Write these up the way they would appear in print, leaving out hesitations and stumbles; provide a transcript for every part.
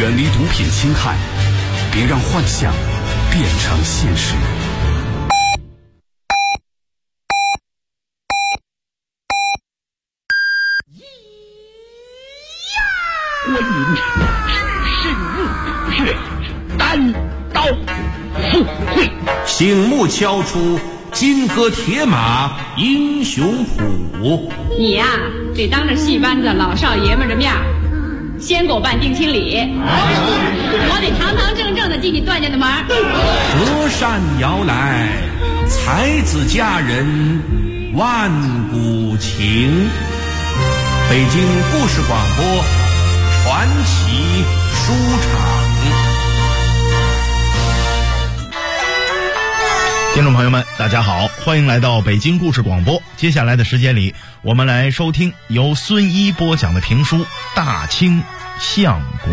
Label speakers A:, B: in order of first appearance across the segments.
A: 远离毒品侵害，别让幻想变成现实。
B: 观音只身入月，单刀赴会。
C: 醒目敲出金戈铁马英雄谱。
D: 你呀，得当着戏班子老少爷们的面先给我办定亲礼，我得堂堂正正的进你段家的门。
C: 折扇摇来，才子佳人万古情。北京故事广播传奇书场。
E: 听众朋友们大家好，欢迎来到北京故事广播。接下来的时间里，我们来收听由孙一播讲的评书《大清相国》。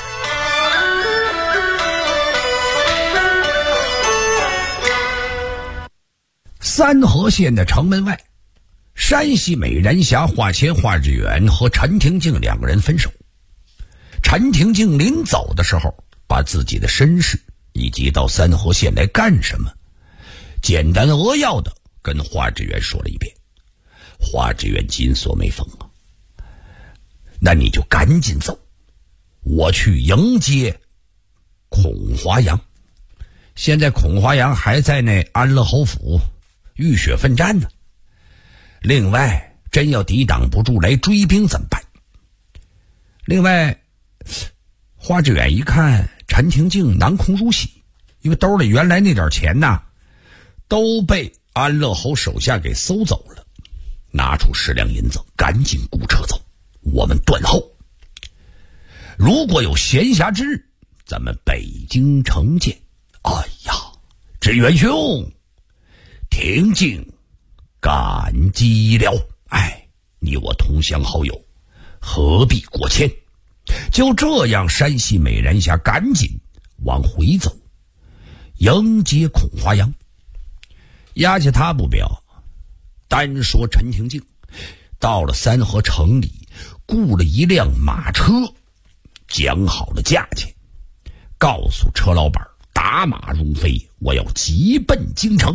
F: 三河县的城门外，山西美人侠华谦华志远和陈廷敬两个人分手。陈廷敬临走的时候，把自己的身世以及到三河县来干什么简单扼要的跟华志远说了一遍。华志远紧锁眉峰啊，那你就赶紧走，我去迎接孔华阳。现在孔华阳还在那安乐侯府浴血奋战呢。另外，真要抵挡不住来追兵怎么办？另外，华志远一看陈廷敬囊空如洗，因为兜里原来那点钱呐，都被安乐侯手下给搜走了，拿出10两银子，赶紧雇车走，我们断后。如果有闲暇之日，咱们北京城见。哎呀，志远兄，廷敬感激了。哎，你我同乡好友，何必过谦？就这样，山西美人侠赶紧往回走，迎接孔华阳。压下他不表，单说陈廷敬到了三河城里，雇了一辆马车，讲好了价钱，告诉车老板打马如飞，我要急奔京城。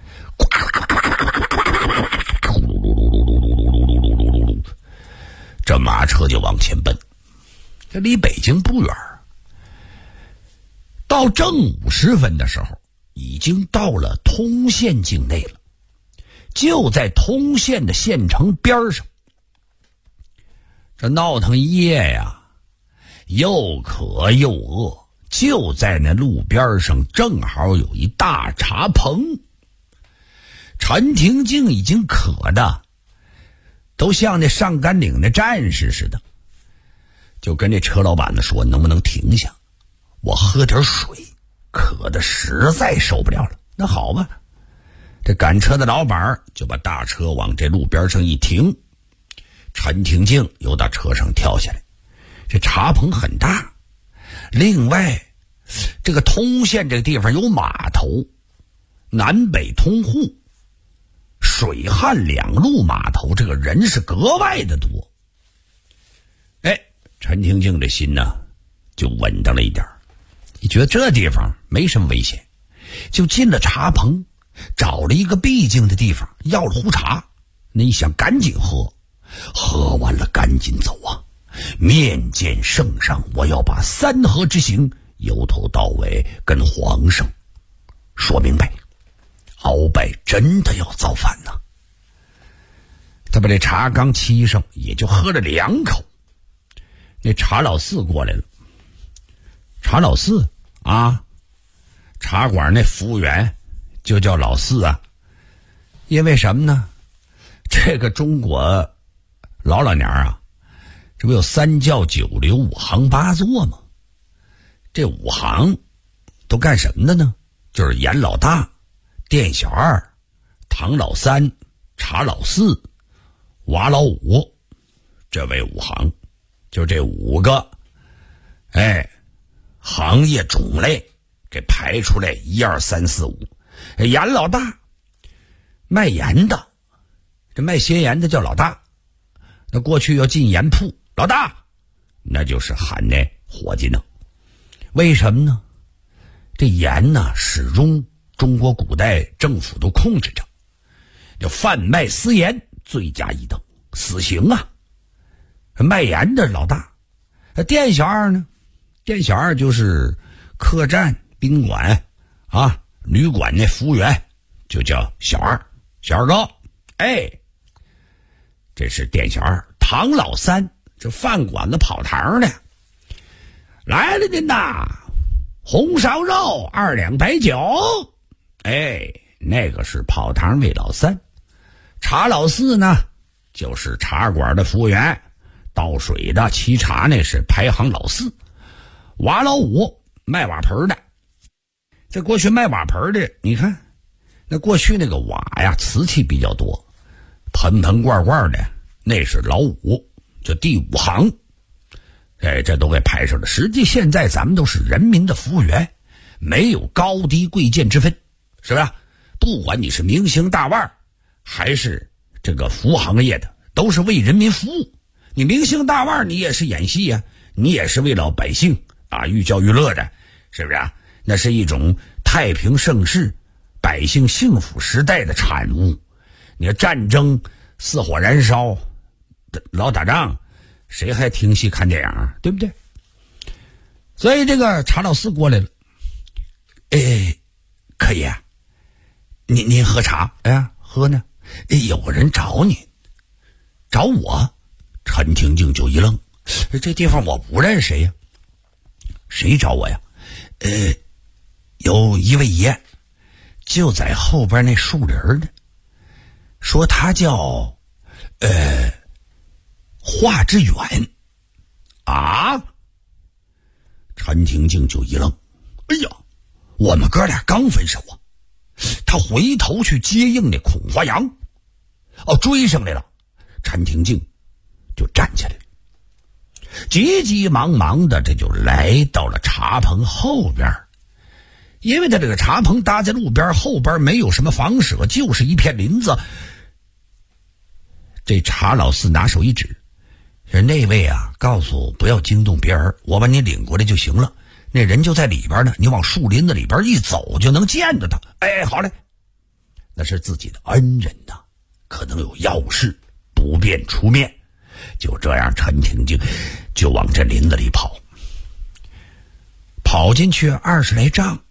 F: 这马车就往前奔，这离北京不远。到正午时分的时候，已经到了通县境内了，就在通县的县城边上。这闹腾一夜呀，又渴又饿，就在那路边上正好有一大茶棚。陈廷敬已经渴的都像那上甘岭的战士似的，就跟这车老板子说，能不能停下，我喝点水，渴的实在受不了了。那好吧，这赶车的老板就把大车往这路边上一停，陈廷敬又到车上跳下来。这茶棚很大，另外这个通县这个地方有码头，南北通户，水旱两路码头，这个人是格外的多。哎，陈廷敬这心呢就稳当了一点，你觉得这地方没什么危险，就进了茶棚，找了一个僻静的地方，要了壶茶。那一想赶紧喝，喝完了赶紧走啊！面见圣上，我要把三河之行由头到尾跟皇上说明白。鳌拜真的要造反呢。他把这茶刚沏上，也就喝了2口。那茶老四过来了。茶老四啊，茶馆那服务员就叫老四啊。因为什么呢？这个中国老年啊，这不有3教9流5行8作吗？这5行都干什么的呢？就是严老大、店小二、唐老三、茶老四、瓦老五，这为5行，就这5个，哎，行业种类给排出来1、2、3、4、5。严老大卖盐的，这卖鲜盐的叫老大，那过去要进盐铺，老大，那就是喊那伙计呢。 为什么呢？这盐呢，始终中国古代政府都控制着，这贩卖私盐罪加一等，死刑啊！卖盐的老大，店小二呢？店小二就是客栈、宾馆啊、旅馆那服务员，就叫小二，小二哥。哎，这是店小二。唐老三，这饭馆子跑堂的，来了您呐，红烧肉2两白酒。哎，那个是跑堂魏老三。茶老四呢，就是茶馆的服务员，倒水的、沏茶那是排行老四。瓦老五，卖瓦盆的。在过去卖瓦盆的，你看那过去那个瓦呀，瓷器比较多，盆盆罐罐的，那是老五，就第5行。哎，这都给排上了。实际现在咱们都是人民的服务员，没有高低贵贱之分，是吧？不管你是明星大腕还是这个服务行业的，都是为人民服务。你明星大腕你也是演戏呀，你也是为老百姓啊寓教于乐的，是不是啊？那是一种太平盛世、百姓幸福时代的产物。你看战争四火燃烧，老打仗，谁还听戏看电影啊？对不对？所以这个茶老四过来了，哎，可以啊，您喝茶？哎，喝呢。有人找你，找我？陈廷敬就一愣，这地方我不认识谁呀？谁找我呀？有一位爷，就在后边那树林呢，说他叫华之远啊。陈廷敬就一愣，哎呀，我们哥俩刚分手啊。他回头去接应那孔华阳，追上来了。陈廷敬就站起来了，急急忙忙的这就来到了茶棚后边。因为他这个茶棚搭在路边，后边没有什么房舍，就是一片林子。这茶老四拿手一指，那位啊，告诉不要惊动别人，我把你领过来就行了。那人就在里边呢，你往树林子里边一走就能见着他。哎，好嘞，那是自己的恩人呐，可能有要事，不便出面。就这样，陈廷敬就往这林子里跑，跑进去20来丈，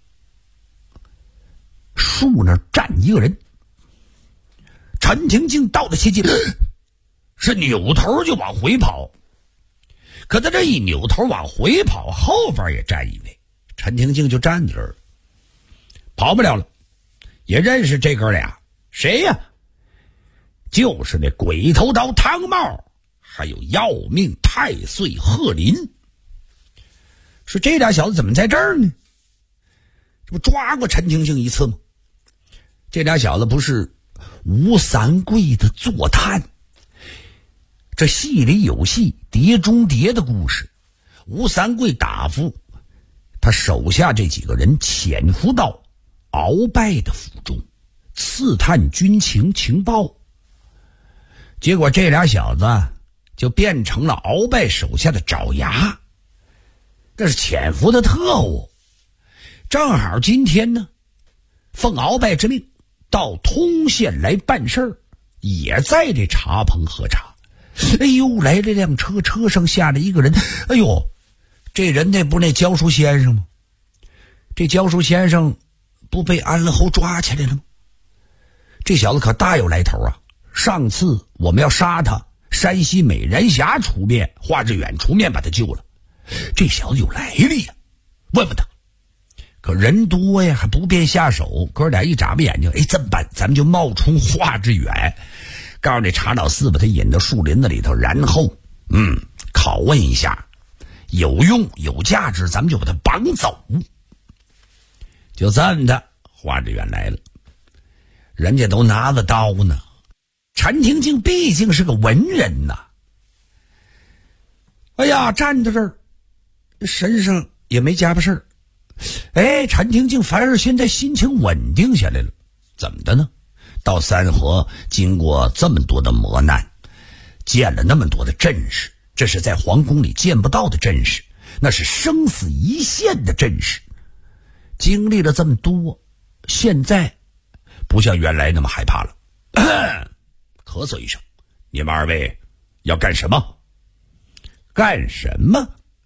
F: 树那站一个人。陈廷敬到了接近，是扭头就往回跑。可他这一扭头往回跑，后边也站一位，陈廷敬就站在这儿，跑不了了。也认识这哥俩，谁呀？就是那鬼头刀汤茂，还有要命太岁贺林。说这俩小子怎么在这儿呢？这不抓过陈廷敬一次吗？这俩小子不是吴三桂的坐探。这戏里有戏，碟中谍的故事。吴三桂打发他手下这几个人潜伏到鳌拜的府中，刺探军情情报。结果这俩小子就变成了鳌拜手下的爪牙，这是潜伏的特务。正好今天呢，奉鳌拜之命到通县来办事儿，也在这茶棚喝茶。哎呦，来了辆车，车上下来一个人。哎呦，这人那不是那教书先生吗？这教书先生不被安乐侯抓起来了吗？这小子可大有来头啊！上次我们要杀他，山西美人峡出面，华志远出面把他救了。这小子有来历呀，问问他。可人多呀，还不便下手。哥俩一眨巴眼睛，哎，这么办？咱们就冒充华志远，告诉这茶老四把他引到树林子里头，然后拷问一下，有用有价值，咱们就把他绑走。就这么的，华志远来了，人家都拿着刀呢。陈廷敬毕竟是个文人呐，哎呀，站在这儿，身上也没家伙事儿。哎，陈廷敬反而现在心情稳定下来了。怎么的呢？到三河经过这么多的磨难，见了那么多的阵势，这是在皇宫里见不到的阵势。 那是生死一线的阵势。经历了这么多，现在不像原来那么害怕了。咳嗽一声，你们二位要干什么？干什么？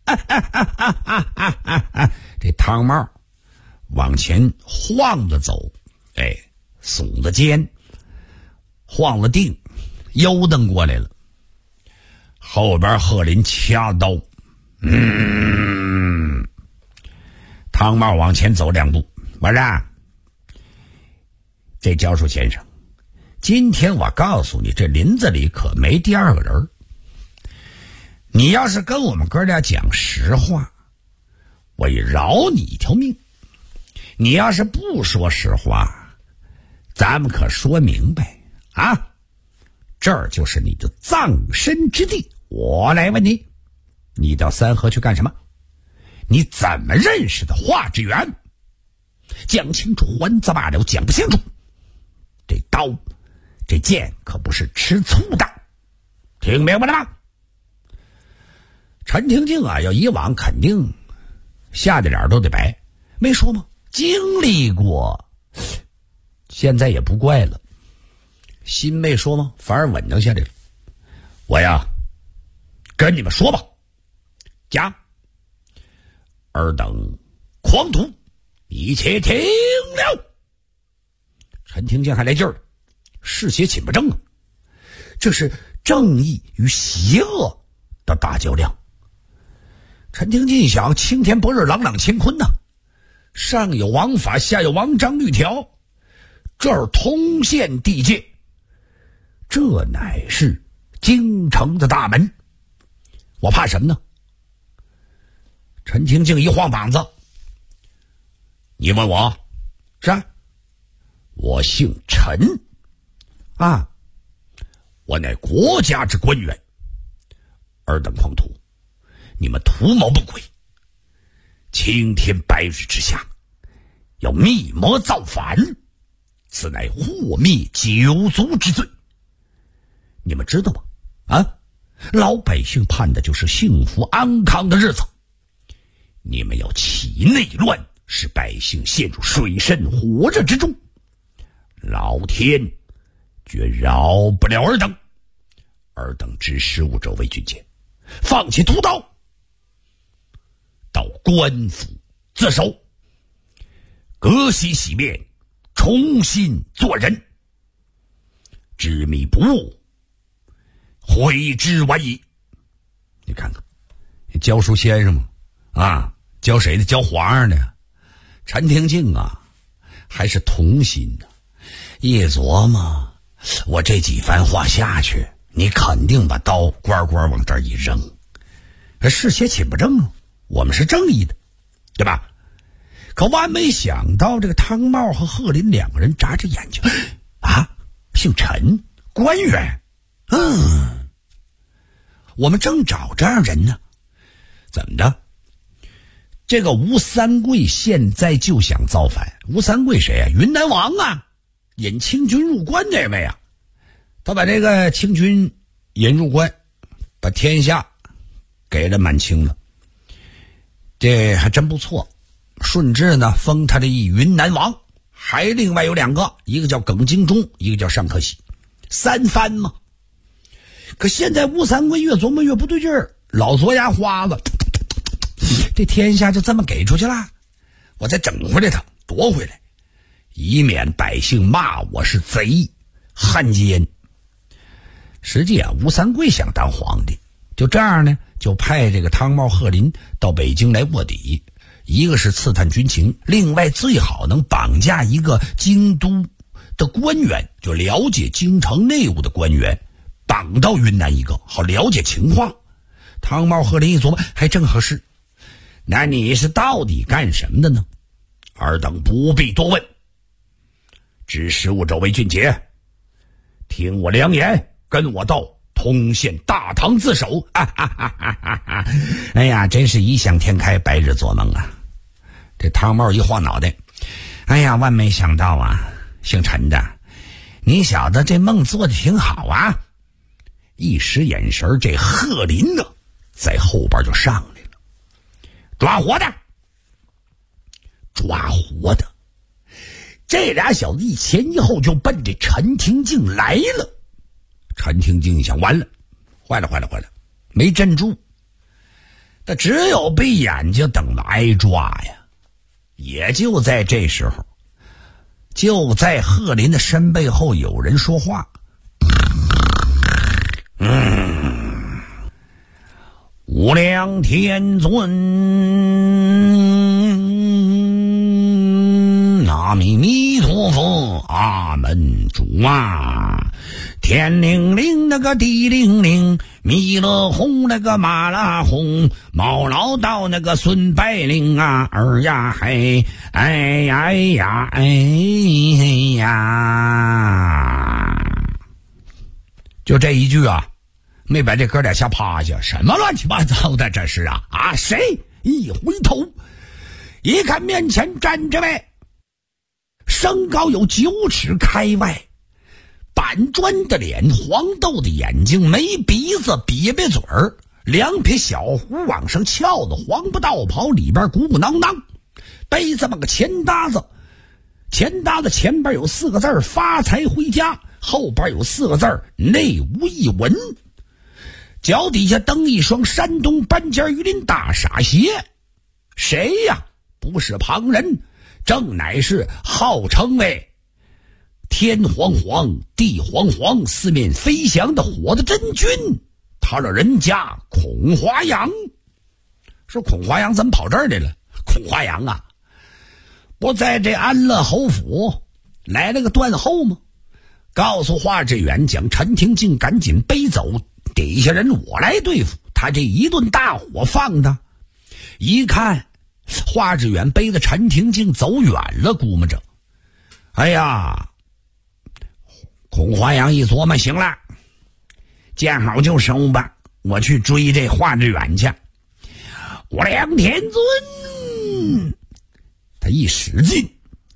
F: 这汤帽往前晃着走，耸着肩，晃了腚，悠蹬过来了。后边贺林掐刀，汤帽往前走2步，我说：“这教书先生，今天我告诉你，这林子里可没第二个人。你要是跟我们哥俩讲实话，我也饶你一条命；你要是不说实话，咱们可说明白啊！这儿就是你的葬身之地。我来问你，你到三河去干什么？你怎么认识的华志远？讲清楚还则罢了，讲不清楚，这刀这剑可不是吃醋的，听明白了吗？”陈廷敬啊，要以往肯定吓得脸都得白，没说吗？经历过，现在也不怪了。心没说吗？反而稳当下来了。我呀，跟你们说吧，讲。尔等狂徒，一切听了。陈廷敬还来劲儿，嗜血寝不正啊！这是正义与邪恶的大较量。陈廷敬想，青天白日，朗朗乾坤呐，上有王法，下有王章律条，这儿通县地界，这乃是京城的大门，我怕什么呢？陈廷敬一晃膀子，你问我？是啊，我姓陈啊，我乃国家之官员。尔等狂徒，你们图谋不轨，青天白日之下要密谋造反，此乃祸灭九族之罪。你们知道吗？啊，老百姓盼的就是幸福安康的日子，你们要起内乱，使百姓陷入水深火热之中，老天绝饶不了尔等。尔等知15州为军节，放弃屠刀，到官府自首，革洗洗面，重新做人。执迷不悟，悔之晚矣。你看看，教书先生嘛，啊，教谁的？教皇上的。陈廷敬啊，还是童心的。一琢磨，我这几番话下去，你肯定把刀呱呱往这儿一扔。嗜血寝不正啊，我们是正义的，对吧？可万没想到，这个汤茂和贺林两个人眨着眼睛，啊，姓陈，官员。我们正找这样人呢。怎么的？这个吴三桂现在就想造反。吴三桂谁啊？云南王啊，引清军入关那位啊。他把这个清军引入关，把天下给了满清了，这还真不错。顺治呢封他这一云南王，还另外有2个，一个叫耿精忠，一个叫尚克喜，3藩嘛。可现在吴三桂越琢磨越不对劲儿，老左牙花子，这天下就这么给出去了，我再整回来他，夺回来，以免百姓骂我是贼汉奸。实际啊，吴三桂想当皇帝，就这样呢，就派这个汤茂、贺林到北京来卧底，一个是刺探军情，另外最好能绑架一个京都的官员，就了解京城内务的官员，绑到云南一个，好了解情况。汤茂、贺林一琢磨，还正合适。那你是到底干什么的呢？尔等不必多问，知15州为俊杰，听我良言，跟我到通县大堂自首。哎呀，真是异想天开，白日做梦啊。这汤茂一晃脑袋，哎呀，万没想到啊，姓陈的，你小子这梦做的挺好啊。一使眼神，这贺林呢在后边就上来了。 抓活的。抓活的，这俩小子一前一后就奔着陈廷敬来了。陈廷敬一想，完了，坏了，没镇住，他只有闭眼睛等着挨抓呀。也就在这时候，就在贺林的身背后有人说话：无量天尊，阿弥陀佛，阿门主啊！天灵灵那个地灵灵，弥勒红那个马拉红，毛老道那个孙白灵啊，儿呀嘿，哎呀哎呀哎呀！就这一句啊，没把这哥俩吓趴下。什么乱七八糟的这是啊！谁？一回头一看，面前站着位身高有9尺开外，板砖的脸，黄豆的眼睛，没鼻子，瘪瘪嘴儿，2撇小胡往上翘的黄布道袍里边鼓鼓囊囊，背这么个钱搭子，钱搭子前边有4个字发财回家，后边有4个字内无一文，脚底下蹬一双山东半截鱼鳞大傻鞋。谁呀？不是旁人，正乃是号称为天黄黄地黄黄四面飞翔的火的真君，他老人家孔华阳。说孔华阳怎么跑这儿来了？孔华阳啊，不在这安乐侯府来了个断后吗？告诉华志远，将陈廷敬赶紧背走，底下人我来对付他。这一顿大火放的，一看华志远背着陈廷敬走远了，估摸着，哎呀，孔华阳一琢磨，行了，见好就收吧，我去追这华志远去。无量天尊，他一使劲，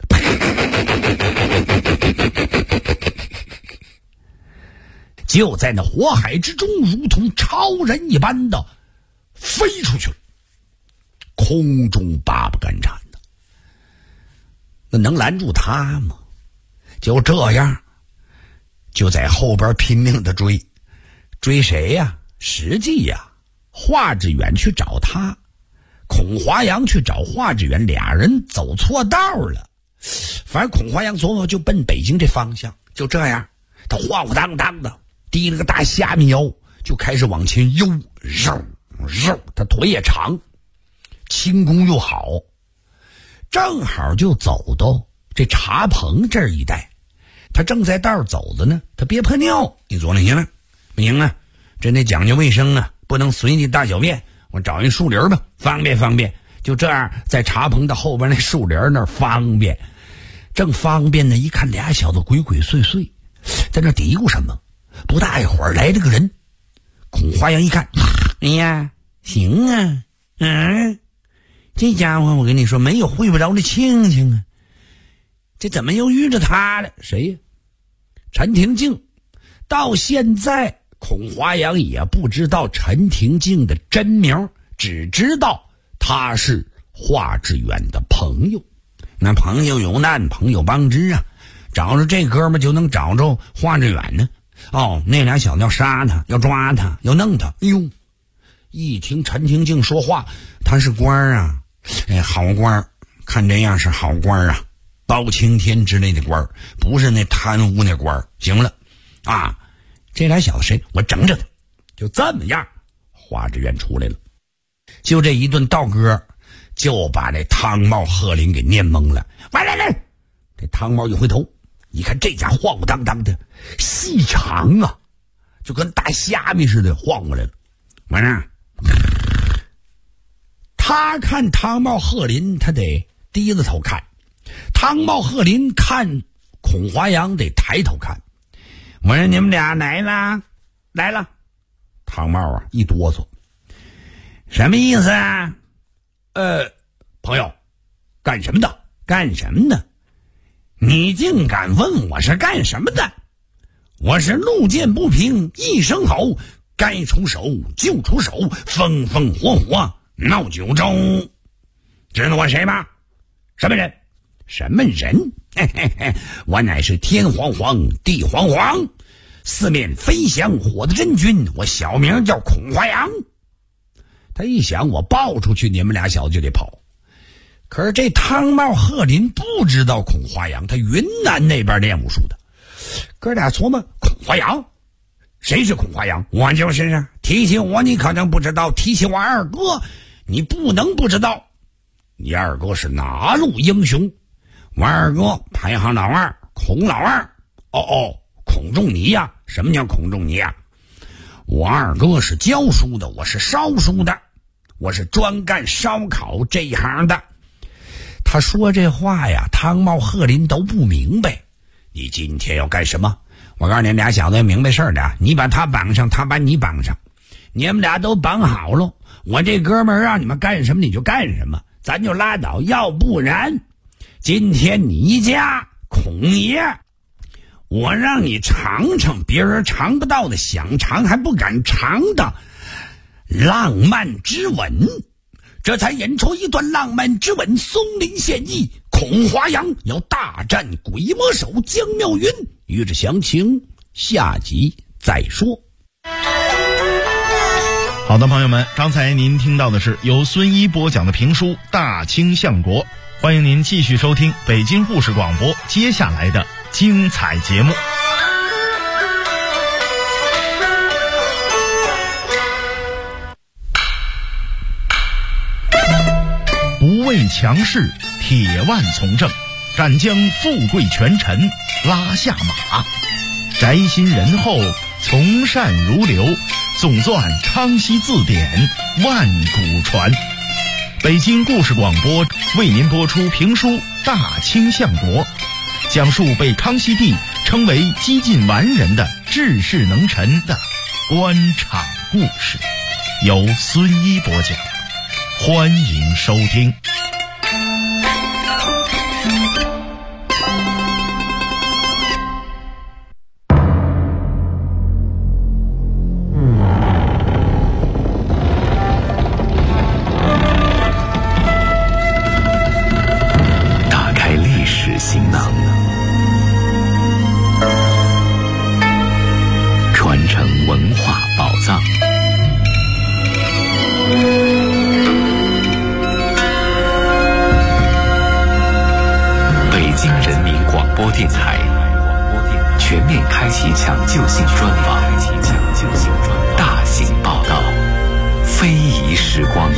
F: 就在那火海之中，如同超人一般的飞出去了，空中八不敢缠的，那能拦住他吗？就这样，就在后边拼命的追谁呀？实际呀，华志远去找他，孔华阳去找华志远，俩人走错道了。反正孔华阳琢磨就奔北京这方向，就这样，他晃晃荡荡的提了个大虾米腰，就开始往前悠，他腿也长，轻功又好，正好就走到这茶棚这儿一带。他正在道走着呢，他憋破尿，你琢磨行了，不行啊，这得讲究卫生啊，不能随地大小便，我找一树林吧，方便。就这样，在茶棚的后边那树林那儿方便，正方便呢，一看俩小子鬼鬼祟祟，在那嘀咕什么。不大一会儿来了个人，孔华阳一看，哎呀，行啊，这家伙我跟你说没有会不着的庆庆啊，这怎么又遇着他了？谁呀？陈廷敬。到现在孔华阳也不知道陈廷敬的真名，只知道他是华志远的朋友。那朋友有难，朋友帮之啊，找着这哥们就能找着华志远呢。那俩小子要杀他，要抓他，要弄他。哎呦，一听陈廷敬说话，他是官啊，好官，看这样是好官啊，包青天之类的官，不是那贪污那官。行了啊，这俩小子谁？我整他。就这么样，华志远出来了。就这一顿道歌，就把这汤茂贺林给念懵了。来，这汤茂一回头，一看这家晃晃荡荡的，细长啊，就跟大虾米似的晃过来了。完了，他看汤茂贺林，他得低着头看；汤茂贺林看孔华阳得抬头看。我说你们俩来了。汤茂啊一哆嗦，什么意思啊？朋友，干什么的？你竟敢问我是干什么的？我是路见不平一声吼，该出手就出手，风风火火闹九州，知道我谁吗？什么人？什么人？嘿嘿嘿，我乃是天皇皇地皇皇，四面飞翔火的真君，我小名叫孔华阳。他一想，我报出去，你们俩小子就得跑。可是这汤茂鹤林不知道孔华阳，他云南那边练武术的。哥俩琢磨，孔华阳，谁是孔华阳？我就是啊。提起我你可能不知道，提起我二哥你不能不知道。你二哥是哪路英雄？我二哥排行老二，孔老二。孔仲尼呀。什么叫孔仲尼呀？我二哥是教书的，我是烧书的，我是专干烧烤这一行的。他说这话呀，汤茂鹤林都不明白。你今天要干什么？我告诉你们俩小子要明白事儿的，你把他绑上，他把你绑上，你们俩都绑好了，我这哥们儿让你们干什么你就干什么，咱就拉倒。要不然今天你家孔爷，我让你尝尝别人尝不到的，想尝还不敢尝的浪漫之吻。这才演出一段浪漫之吻，松林献艺，孔华阳要大战鬼魔手江妙云。欲知详情，下集再说。
E: 好的，朋友们，刚才您听到的是由孙一播讲的评书《大清相国》，欢迎您继续收听北京故事广播接下来的精彩节目。不畏强势，铁腕从政，敢将富贵权臣拉下马，宅心仁厚，从善如流，总纂康熙字典，万古传。北京故事广播为您播出评书《大清相国》，讲述被康熙帝称为几近完人的治世能臣的官场故事，由孙一播讲，欢迎收听。
A: 打开历史行囊，传承文化宝藏。北京人民广播电台全面开启抢救性专访，大型报道，非遗时光。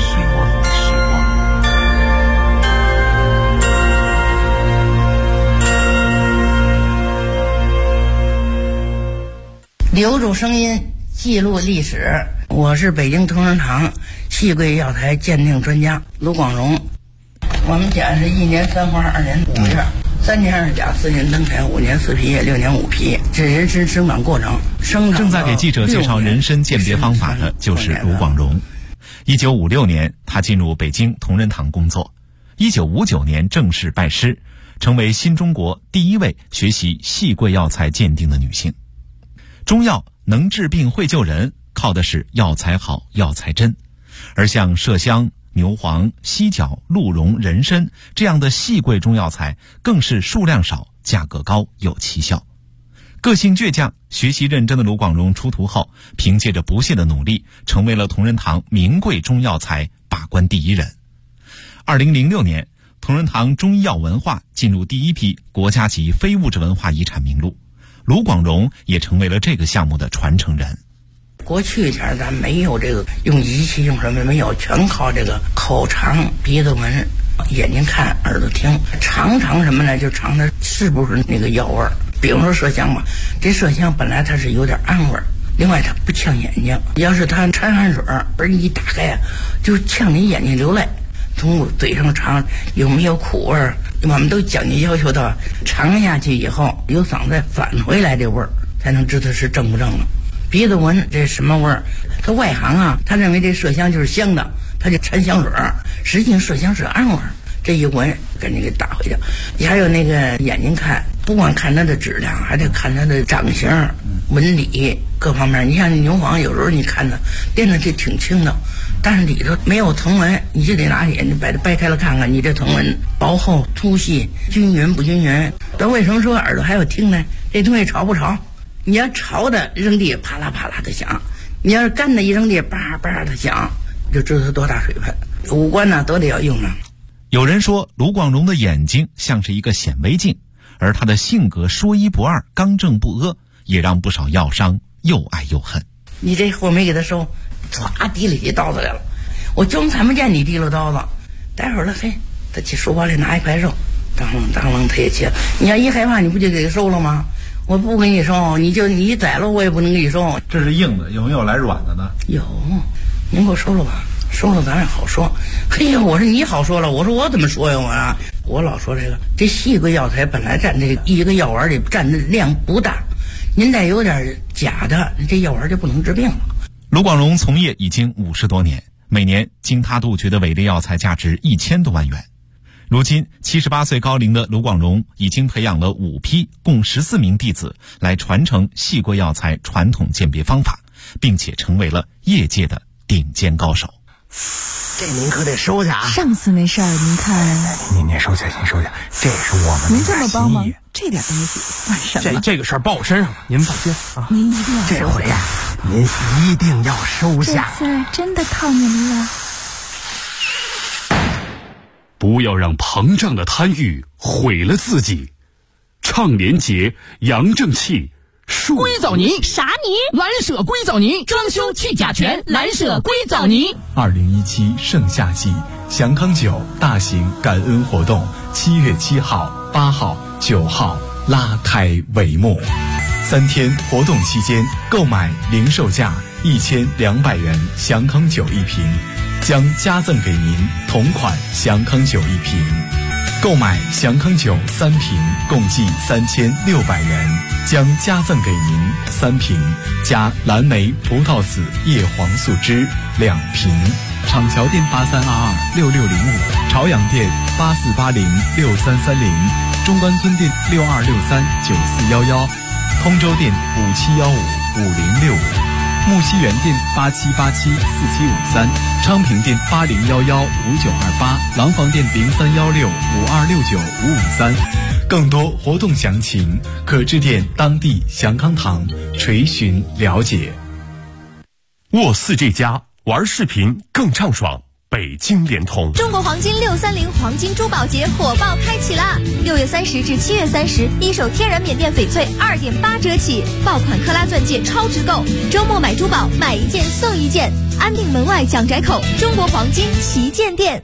G: 留住声音，记录历史。我是北京同仁堂戏柜药材鉴定专家卢广荣。我们家是1年3花2年5月，3年2甲4年登产5年4皮叶6年5皮，这人参生长过程。
E: 正在给记者介绍人参鉴别方法的就是卢广荣。1956年，他进入北京同仁堂工作。1959年正式拜师，成为新中国第一位学习戏柜药材鉴定的女性。中药能治病会救人，靠的是药材好药材真，而像麝香、牛黄、犀角、鹿茸、人参这样的细贵中药材更是数量少，价格高，有奇效。个性倔强、学习认真的卢广荣出徒后，凭借着不懈的努力，成为了同仁堂名贵中药材把关第一人。2006年，同仁堂中医药文化进入第一批国家级非物质文化遗产名录，卢广荣也成为了这个项目的传承人。
G: 过去一点咱没有这个用仪器用什么没有，全靠这个口尝、鼻子闻、眼睛看、耳朵听，尝什么呢？就尝它是不是那个药味儿。比如说麝香吧，这麝香本来它是有点暗味儿，另外它不呛眼睛，要是它掺汗水而你一打开就呛你眼睛流泪。从嘴上尝有没有苦味儿，我们都讲究要求到尝下去以后由嗓子返回来这味儿，才能知道是正不正了。鼻子闻这什么味儿？他外行啊，他认为这麝香就是香的，他就掺香水，实际上麝香是暗味儿。这一闻赶紧给打回去。还有那个眼睛看，不光看它的质量，还得看它的长相， 纹理各方面。你像牛黄，有时候你看着掂着就挺轻的，但是里头没有藤纹，你就得拿眼睛把它掰开了看看，你这藤纹薄厚粗细均匀不均匀。但为什么说耳朵还有听呢？这东西潮不潮？你要潮的扔地啪啦啪啦的响，你要是干的一扔地叭叭的响，就知道它多大水分。五官呢都得要用上。
E: 有人说卢广荣的眼睛像是一个显微镜，而他的性格说一不二，刚正不阿，也让不少药商又爱又恨。
G: 你这货没给他收，唰提了起刀子来了，我就看不见你提了刀子。待会儿了，嘿，他去书包里拿一块肉，当啷当啷他也切。你要一害怕，你不就给他收了吗？我不给你收，你一宰了我也不能给你收。
H: 这是硬的，有没有来软的呢？
G: 有，您给我收了吧。收了咱也好说。嘿呀，我说你好说了，我说我怎么说呀？我老说这细桂药材本来占这一个药丸里占的量不大，您再有点假的，这药丸就不能治病了。
E: 卢广荣从业已经50多年，每年经他杜绝的伪劣药材价值1000多万元。如今78岁高龄的卢广荣已经培养了5批共14名弟子来传承细桂药材传统鉴别方法，并且成为了业界的顶尖高手。
I: 这您可得收下啊！
J: 上次那事儿您看，
I: 您收下，您收下，这是我们
J: 您这么帮忙，这点东西算什么？
I: 这个事儿报我身上了，您放心啊！
J: 您一定要收下，
I: 这回呀，您一定要收下。
J: 这次真的靠您了。
K: 不要让膨胀的贪欲毁了自己。倡廉洁，扬正气。
L: 硅藻泥啥泥？蓝舍硅藻泥，装修去甲醛，蓝舍硅藻泥。
M: 2017盛夏季祥康酒大型感恩活动7月7号、8号、9号拉开帷幕。3天活动期间，购买零售价1200元祥康酒1瓶，将加赠给您同款祥康酒1瓶。购买祥康酒3瓶，共计3600元，将加赠给您3瓶加蓝莓葡萄籽叶黄素汁2瓶。厂桥店83226605，朝阳店84806330，中关村店62639411，通州店57155065。木樨园店87874753，昌平店80115928，廊坊店031652695553。更多活动详情可致电当地祥康堂垂询了解。
N: 沃4这家玩视频更畅爽。北京联通
O: 中国黄金630黄金珠宝节火爆开启啦！6月30至7月30，一手天然缅甸翡翠2.8折起，爆款克拉钻戒超值购，周末买珠宝买1件送1件，安定门外蒋宅口中国黄金旗舰店。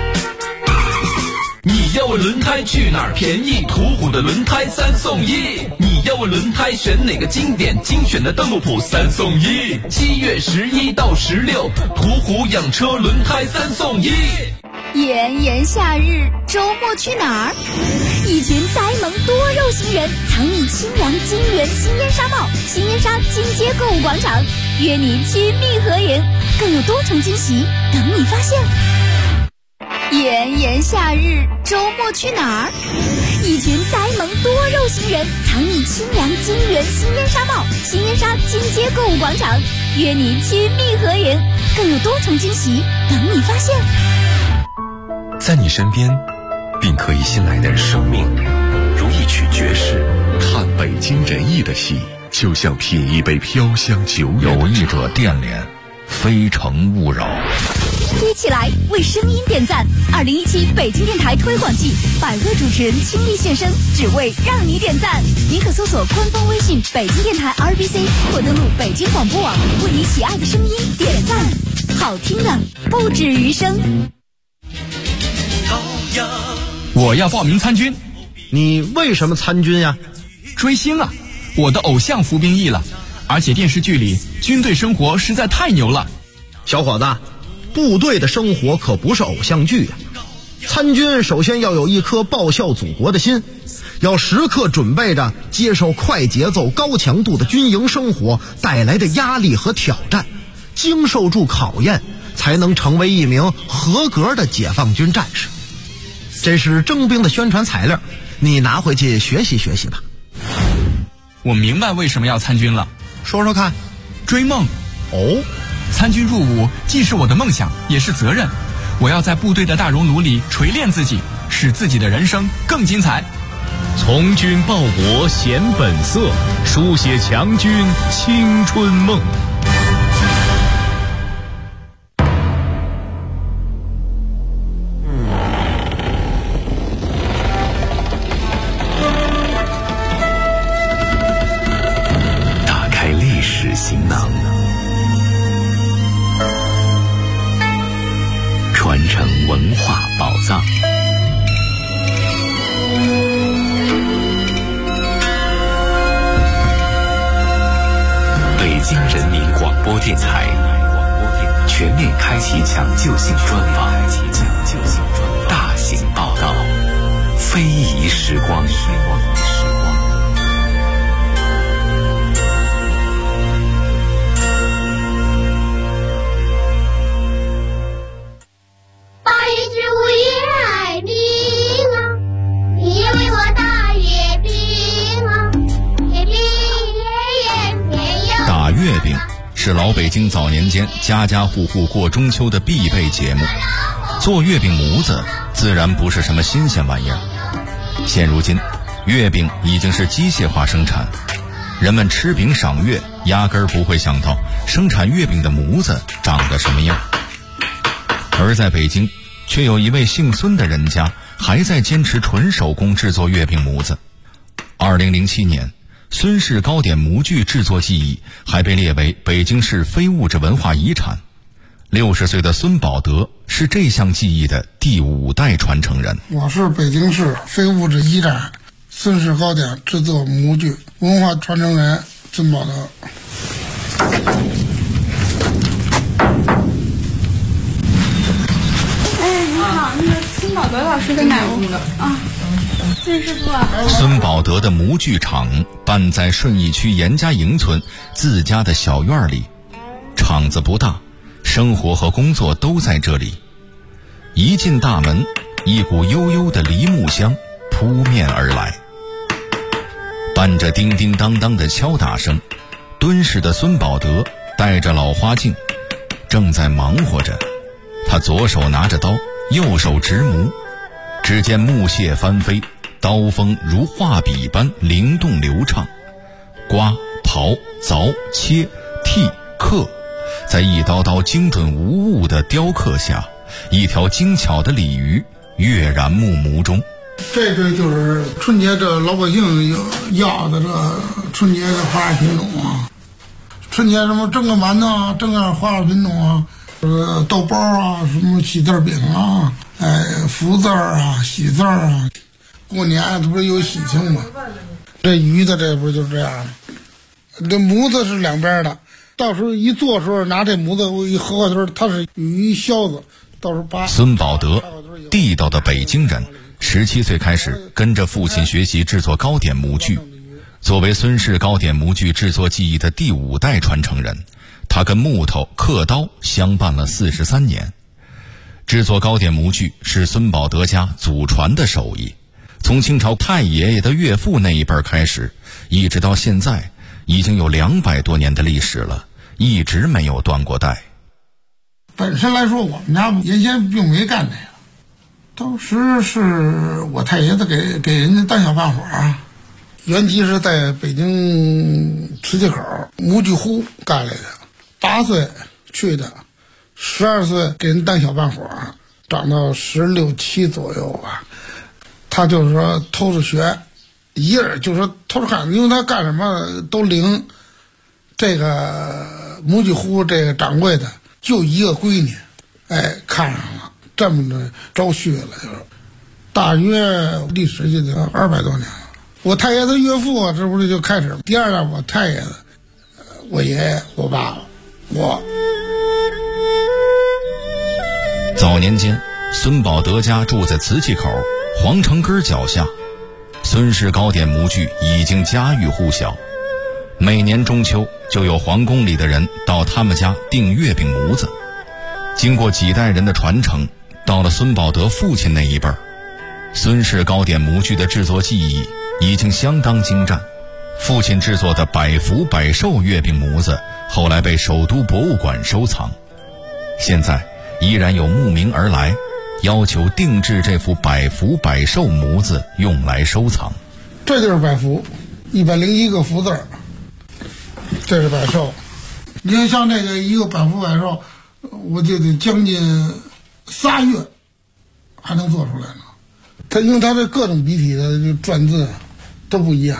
P: 你要问轮胎去哪儿便宜？途虎的轮胎3送1。你要问轮胎选哪个经典？精选的邓禄普3送1。7月11到16，途虎养车轮胎3送1。
O: 炎炎夏日，周末去哪儿？一群呆萌多肉型人藏匿清凉金源新烟纱帽，新烟纱金街购物广场，约你亲密合影，更有多重惊喜等你发现。炎炎夏日，周末去哪儿？一群呆萌多肉型人藏匿清凉金源新烟纱帽，新烟纱金街购物广场，约你亲密合影，更有多重惊喜等你发现。
Q: 在你身边，并可以信赖的生命，如一曲爵士。看北京人艺的戏，就像品一杯飘香久远。
R: 有意者电联，非诚勿扰。
O: 一起来为声音点赞！2017北京电台推广季，100位主持人倾力现身，只为让你点赞。您可搜索官方微信北京电台 RBC， 或登录北京广播网，为你喜爱的声音点赞。好听的不止于声。
L: 我要报名参军。
I: 你为什么参军呀？
L: 追星啊！我的偶像服兵役了，而且电视剧里军队生活实在太牛了。
I: 小伙子，部队的生活可不是偶像剧啊！参军首先要有一颗报效祖国的心，要时刻准备着接受快节奏高强度的军营生活带来的压力和挑战，经受住考验，才能成为一名合格的解放军战士。这是征兵的宣传材料，你拿回去学习学习吧。
L: 我明白为什么要参军了。
I: 说说看。
L: 追梦。
I: 哦，
L: 参军入伍既是我的梦想，也是责任。我要在部队的大熔炉里锤炼自己，使自己的人生更精彩。
A: 从军报国显本色，书写强军青春梦。打开历史行囊，传承文化宝藏。北京人民广播电台全面开启抢救性专访，大型报道，非遗时光。
R: 月饼是老北京早年间家家户户过中秋的必备节目，做月饼模子自然不是什么新鲜玩意儿。现如今，月饼已经是机械化生产，人们吃饼赏月，压根儿不会想到生产月饼的模子长得什么样。而在北京，却有一位姓孙的人家还在坚持纯手工制作月饼模子。2007年，孙氏糕点模具制作技艺还被列为北京市非物质文化遗产。60岁的孙宝德是这项技艺的第5代传承人。
S: 我是北京市非物质遗产孙氏糕点制作模具文化传承人孙宝德。
J: 你好，那个孙宝德老师在哪屋啊？孙师傅。
R: 孙宝德的模具厂办在顺义区严家营村自家的小院里，厂子不大，生活和工作都在这里。一进大门，一股悠悠的梨木香扑面而来，伴着叮叮当当的敲打声，敦实的孙宝德戴着老花镜，正在忙活着。他左手拿着刀，右手执模，只见木屑翻飞，刀锋如画笔般灵动流畅，刮、刨、凿、切、剔、刻，在一刀刀精准无误的雕刻下，一条精巧的鲤鱼跃然木模中。
S: 这就是春节这老百姓要的这春节的花样品种啊。春节什么蒸个馒头啊，蒸个花样品种啊，豆包啊，什么喜字饼啊，福字啊，喜字啊。过年这不是有喜庆吗？这鱼的这不就这样吗？这模子是两边的，到时候一做时候拿这模子一合头，它是鱼销子，到时候把。
R: 孙宝德，地道的北京人，17岁开始跟着父亲学习制作糕点模具。作为孙氏糕点模具制作技艺的第5代传承人，他跟木头、刻刀相伴了43年。制作糕点模具是孙宝德家祖传的手艺，从清朝太爷爷的岳父那一辈开始，一直到现在，已经有200多年的历史了，一直没有断过代。
S: 本身来说，我们家原先并没干这个，当时是我太爷子给人家当小办伙啊。原籍是在北京磁器口模具户干来的，8岁去的，12岁给人当小办伙，长到16、17左右吧。他就是说偷着学，一人就是说偷着看，因为他干什么都灵。这个模具户这个掌柜的就一个闺女，看上了，这么着招婿了，就是大约历史就得200多年了。我太爷子岳父这不是就开始，第2代我太爷子，我爷爷、我爸爸、我。
R: 早年间，孙宝德家住在磁器口皇城根脚下，孙氏糕点模具已经家喻户晓。每年中秋就有皇宫里的人到他们家订月饼模子。经过几代人的传承，到了孙宝德父亲那一辈儿，孙氏糕点模具的制作技艺已经相当精湛。 父亲制作的百福百寿月饼模子后来被首都博物馆收藏，现在依然有慕名而来，要求定制这幅百福百寿模子用来收藏。
S: 这就是百福，101个福字儿，这是百寿。你看像这个一个百福百寿，我就得将近3月还能做出来呢。它因为它的各种笔体的篆字都不一样。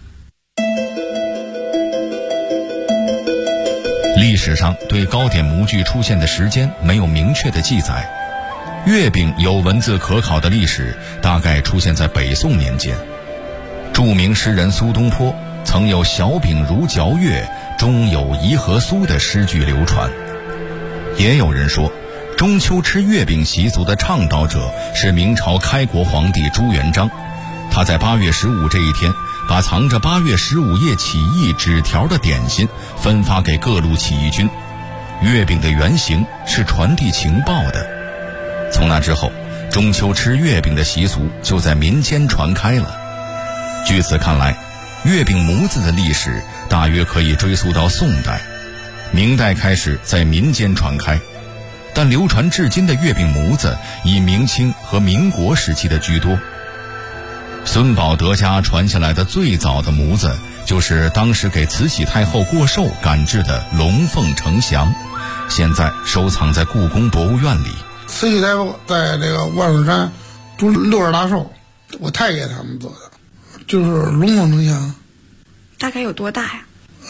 R: 历史上对糕点模具出现的时间没有明确的记载，月饼有文字可考的历史大概出现在北宋年间。著名诗人苏东坡曾有小饼如嚼月，中有颐和酥的诗句流传。也有人说，中秋吃月饼习俗的倡导者是明朝开国皇帝朱元璋，他在8月15这一天把藏着8月15夜起义纸条的点心分发给各路起义军。月饼的原型是传递情报的。从那之后，中秋吃月饼的习俗就在民间传开了。据此看来，月饼模子的历史大约可以追溯到宋代，明代开始在民间传开，但流传至今的月饼模子以明清和民国时期的居多。孙宝德家传下来的最早的模子，就是当时给慈禧太后过寿赶制的龙凤呈祥，现在收藏在故宫博物院里。
S: 慈禧太后在这个万寿山读60大寿，我太爷他们做的，就是龙凤呈祥。
J: 大概有多大呀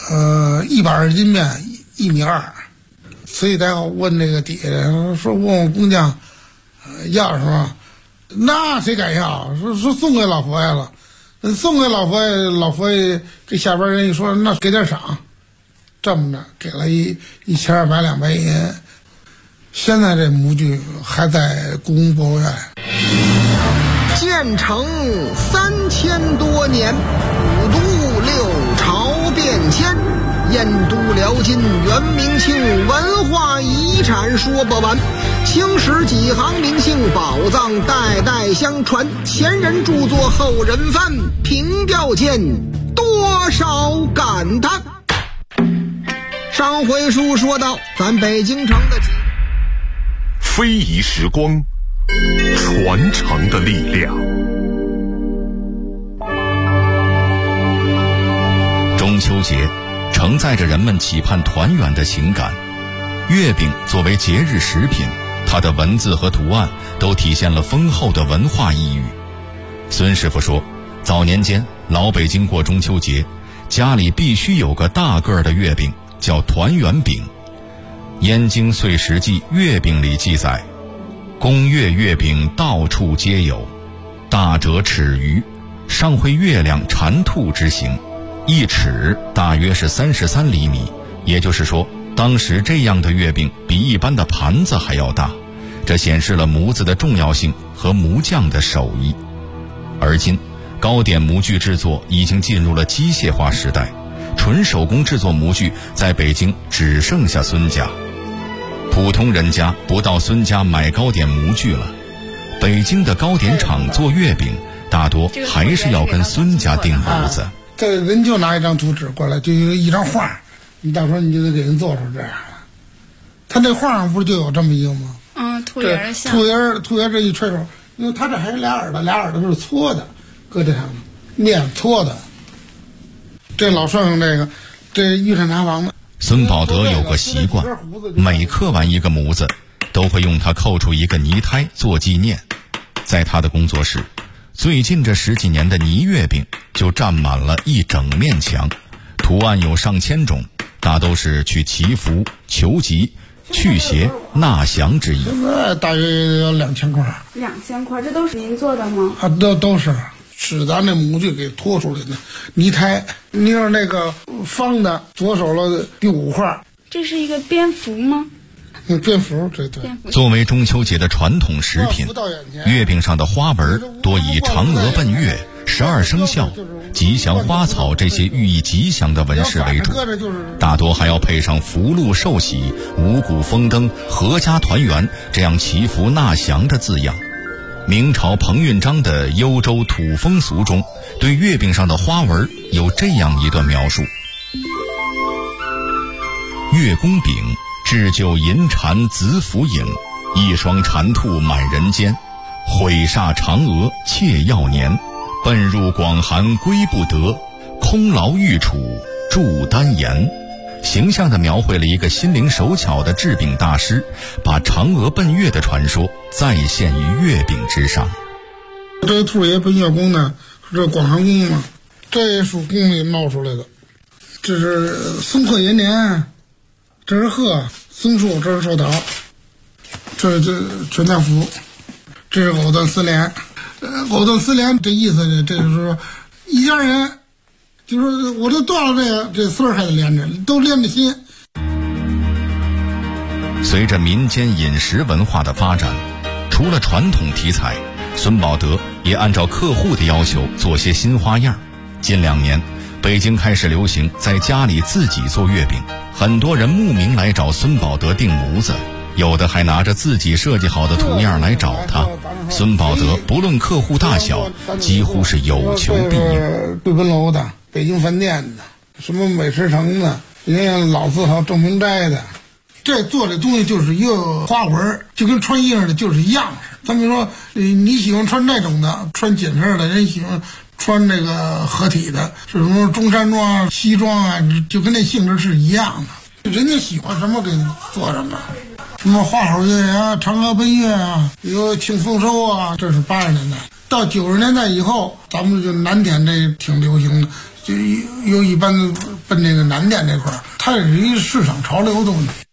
S: ？120斤面，1.2米。慈禧太后问那个底下说问我工匠，要什么？那谁敢要？说送给老佛爷了，送给老佛爷，老佛爷给下边人一说，那给点赏，这么着给了1200-200银。现在这模具还在故宫博物院。
I: 建成3000多年，五都6朝变迁，燕都辽金元明清文化遗产说不完，青史几行名姓宝藏代代相传，前人著作后人翻，凭吊见多少感叹。上回书说到咱北京城的
N: 非遗时光，传承的力量。
R: 中秋节承载着人们期盼团圆的情感，月饼作为节日食品，它的文字和图案都体现了丰厚的文化意蕴。孙师傅说，早年间老北京过中秋节，家里必须有个大个儿的月饼，叫团圆饼。《燕京岁时记》月饼里记载，宫月月饼到处皆有，大者尺余，上绘月亮缠兔之形，1尺大约是33厘米，也就是说，当时这样的月饼比一般的盘子还要大，这显示了模子的重要性和模匠的手艺。而今，糕点模具制作已经进入了机械化时代，纯手工制作模具在北京只剩下孙家。普通人家不到孙家买糕点模具了，北京的糕点厂做月饼大多还是要跟孙家订模子。
S: 这人就拿一张图纸过来，就有一张画，你到时候你就得给人做出这样的。他那画上不是就有这么一个吗？
J: 兔爷儿像
S: 兔爷这一吹手，因为他这还有俩耳朵是搓的，搁这上面面搓的。这老顺上这御膳茶房的
R: 孙宝德有个习惯，每刻完一个模子，都会用它扣出一个泥胎做纪念。在他的工作室，最近这10几年的泥月饼就占满了一整面墙，图案有上千种，大都是去祈福、求吉、去邪、纳祥之意。
S: 现在大约要2000块。
J: 2000块，这都是您做的吗？
S: 都是咱那模具给拖出来的泥胎。你要那个方的，左手了第5块。
J: 这是一个蝙蝠吗？
S: 蝙蝠，对。
R: 作为中秋节的传统食品，月饼上的花纹多以嫦娥奔月、12生肖、吉祥花草这些寓意吉祥的纹饰为主，大多还要配上福禄寿喜、五谷丰登、阖家团圆这样祈福纳祥的字样。 明朝彭运章的《幽州土风俗》中对月饼上的花纹有这样一段描述：月宫饼，置就银蟾紫府影，一双蟾兔满人间，毁煞嫦娥窃耀年，奔入广寒归不得，空劳御处祝丹颜。形象地描绘了一个心灵手巧的制饼大师，把嫦娥奔月的传说再现于月饼之上。
S: 这个兔爷奔月宫呢，这广寒宫嘛，这也属宫里闹出来的。这是松鹤延年，这是鹤，松树，这是寿桃，这全家福，这是藕断丝连。藕断丝连这意思呢，这就是说一家人，就是我都断了这丝儿还得连着，都连着心。
R: 随着民间饮食文化的发展，除了传统题材，孙宝德也按照客户的要求做些新花样。近2年，北京开始流行在家里自己做月饼，很多人慕名来找孙宝德订模子，有的还拿着自己设计好的图样来找他。孙宝德不论客户大小，几乎是有求必应。
S: 对汾楼的，北京饭店的，什么美食城的，人家老字号正平斋的，这做的东西就是一个花纹，就跟穿衣裳的就是一样。咱们说你喜欢穿这种的，穿紧身的，人喜欢穿那个合体的，是什么中山装啊、西装啊，就跟那性质是一样的。人家喜欢什么给做什么。什么花好月啊，嫦娥奔月啊，有庆丰收啊，这是80年代。到90年代以后，咱们就南点这挺流行的，就有一般的奔那个南点这块，它也是一市场潮流的问题。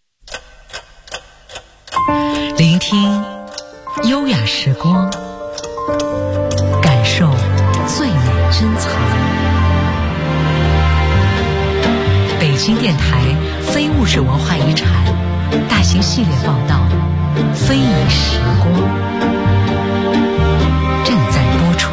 T: 聆听优雅时光，感受最美珍藏。北京电台非物质文化遗产大型系列报道《非遗时光》正在播出。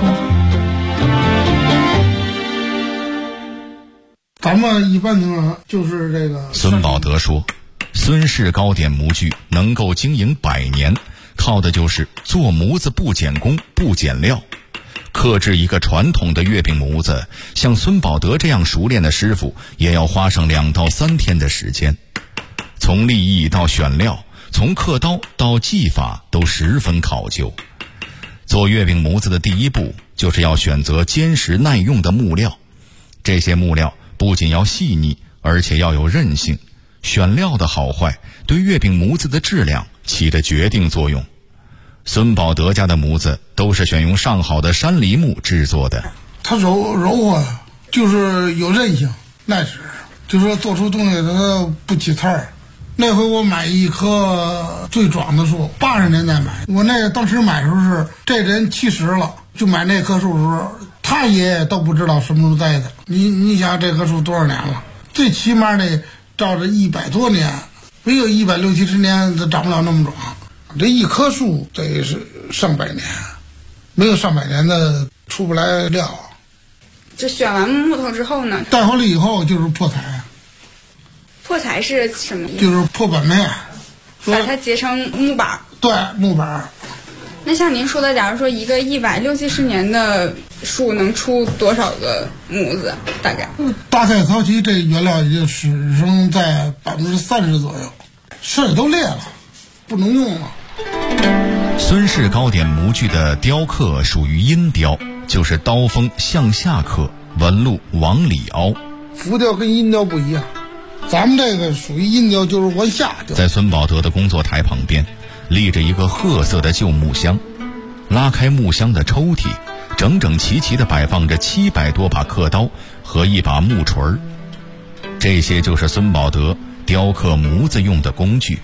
S: 咱们一般情况就是这个。
R: 孙宝德说，孙氏糕点模具能够经营100年，靠的就是做模子不减工不减料。刻制一个传统的月饼模子，像孙宝德这样熟练的师傅，也要花上2到3天的时间。从立意到选料，从刻刀到技法都十分考究。做月饼模子的第一步，就是要选择坚实耐用的木料。这些木料不仅要细腻，而且要有韧性。选料的好坏，对月饼模子的质量起着决定作用。孙宝德家的模子都是选用上好的山梨木制作的，
S: 它柔和，就是有韧性、耐使，就是说做出东西它不起刺儿。那回我买一棵最壮的树，80年代买，我那个当时买的时候是这人70了，就买那棵树的时候，他爷爷都不知道什么时候栽的。你想这棵树多少年了？最起码得照着100多年，没有160、70年它长不了那么壮。这一棵树得是上百年，没有上百年的出不来料。
J: 这选完木头之后呢？
S: 带回来以后就是破材。
J: 破材是什么意思？
S: 就是破板面，
J: 把它结成木板。
S: 对，木板。
J: 那像您说的，假如说一个160、70年的树能出多少个模子？大概？
S: 大菜草漆这原料也就始终在30%左右，剩下都裂了，不能用了。
R: 孙氏糕点模具的雕刻属于阴雕，就是刀锋向下刻，纹路往里凹。
S: 浮雕跟阴雕不一样，咱们这个属于阴雕，就是往下雕。
R: 在孙宝德的工作台旁边立着一个褐色的旧木箱，拉开木箱的抽屉，整整齐齐地摆放着700多把刻刀和一把木锤儿。这些就是孙宝德雕刻模子用的工具。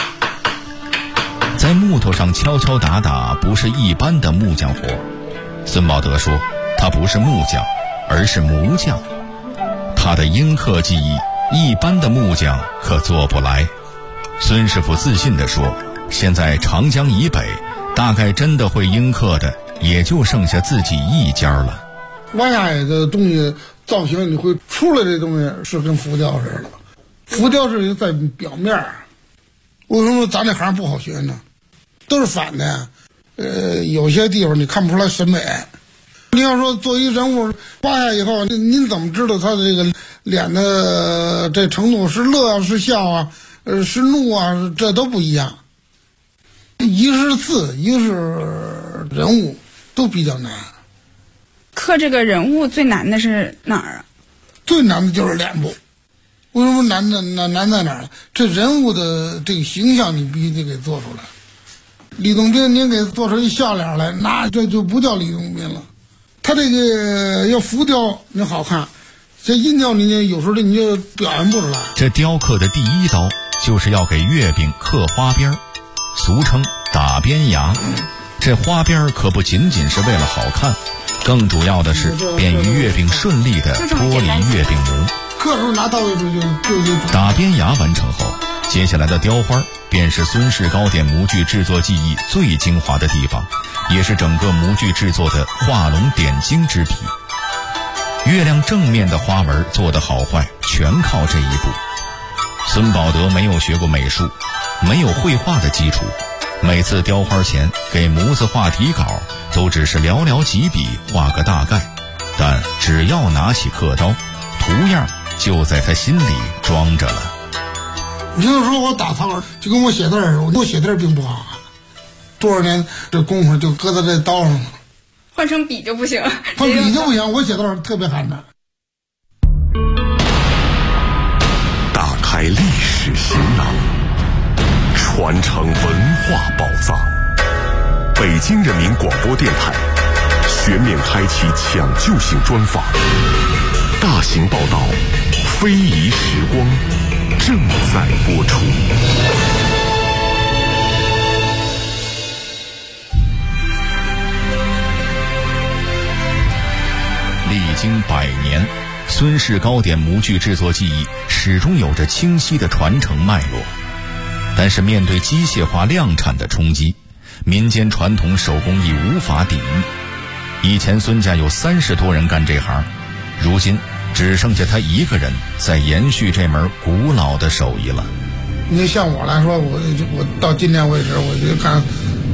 R: 在木头上敲敲打打不是一般的木匠活。孙宝德说，他不是木匠，而是模匠。他的阴刻技艺一般的木匠可做不来。孙师傅自信地说，现在长江以北大概真的会阴刻的也就剩下自己一家了。
S: 往下的东西造型你会出来，这东西是跟浮雕似的。浮雕是在表面，为什么咱这行不好学呢？都是反的呀。 有些地方你看不出来审美。你要说做一人物画下以后，您怎么知道他的这个脸的这程度是乐啊是笑啊，是怒啊，这都不一样。一个是字，一个是人物，都比较难。
J: 刻这个人物最难的是哪儿啊？
S: 最难的就是脸部。为什么难在哪儿呢？这人物的这个形象你必须得给做出来。李洞宾您给做出一笑脸来，那这就不叫李洞宾了。他这个要浮雕你好看，这阴雕你有时候你就表现不出来。
R: 这雕刻的第一刀就是要给月饼刻花边，俗称打边牙。这花边可不仅仅是为了好看，更主要的是便于月饼顺利地脱离月饼模。
S: 刻时候拿刀一指就
R: 打边牙完成后，接下来的雕花便是孙氏糕点模具制作技艺最精华的地方，也是整个模具制作的画龙点睛之笔。月亮正面的花纹做得好坏全靠这一步。孙宝德没有学过美术，没有绘画的基础，每次雕花前给模子画底稿都只是寥寥几笔画个大概，但只要拿起刻刀，图样就在他心里装着了。
S: 你就说我打草稿就跟我写字似的，我写字并不好看，多少年这功夫就搁在这刀上了。
J: 换成笔就不行，
S: 换笔就不行，我写字特别寒碜。
Q: 打开历史行囊，传承文化宝藏。北京人民广播电台全面开启抢救性专访，大型报道，非遗时光正在播出。
R: 历经100年，孙氏糕点模具制作技艺始终有着清晰的传承脉络。但是面对机械化量产的冲击，民间传统手工艺无法抵御。以前孙家有30多人干这行，如今只剩下他一个人在延续这门古老的手艺了。
S: 你像我来说，我到今天为止我就干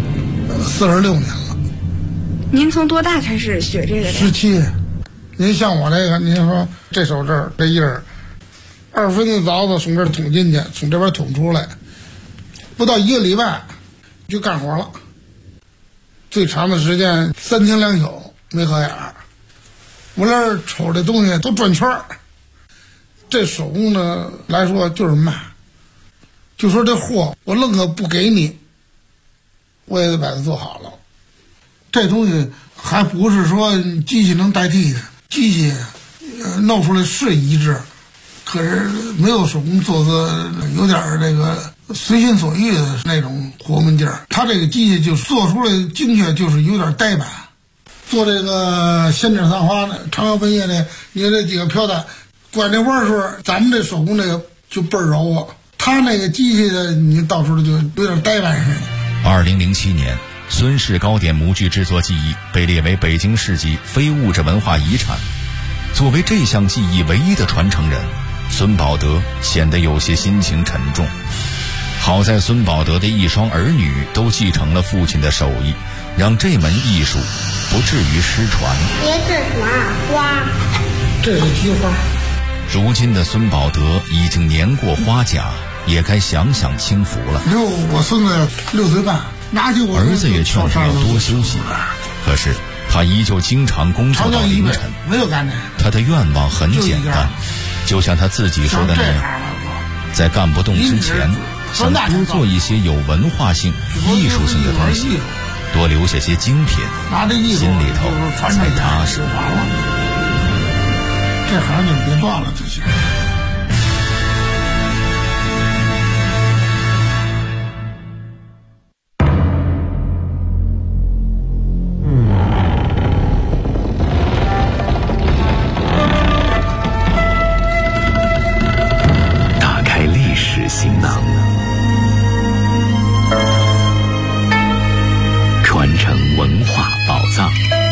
S: 46年了。
J: 您从多大开始学这个的
S: ？17。您像我这个，您说这手这儿这印儿，2分的凿子从这儿捅进去，从这边捅出来，不到1个礼拜就干活了。最长的时间3天2宿没合眼儿。我那瞅这东西都转圈儿。这手工呢来说就是慢，就说这货我愣可不给你，我也得把它做好了。这东西还不是说机器能代替的，机器弄出来是一致，可是没有手工做的有点这个随心所欲的那种活门劲儿。它这个机器就做出来精确，就是有点呆板。做这个仙顶散花的长腰半叶的，你看这几个飘带拐这弯的时候，咱们这手工这个就倍儿柔啊。他那个机器的你到时候就有点呆板似的。
R: 2007年，孙氏糕点模具制作技艺被列为北京市级非物质文化遗产。作为这项技艺唯一的传承人，孙宝德显得有些心情沉重。好在孙宝德的一双儿女都继承了父亲的手艺，让这门艺术不至于失传。
U: 这是什么花？
S: 这是菊花。
R: 如今的孙宝德已经年过花甲，也该享享清福了。
S: 我孙子6岁半，拿起我
R: 儿子也劝他要多休息，可是他依旧经常工作到凌晨。
S: 没有干这个。
R: 他的愿望很简单，就像他自己说的那样，在干不动之前，想多做一些有文化性、艺术性的东西，多留下些精品，心里头才踏实。
S: 这行就别断了就行。
A: 打开历史行囊，传承文化宝藏。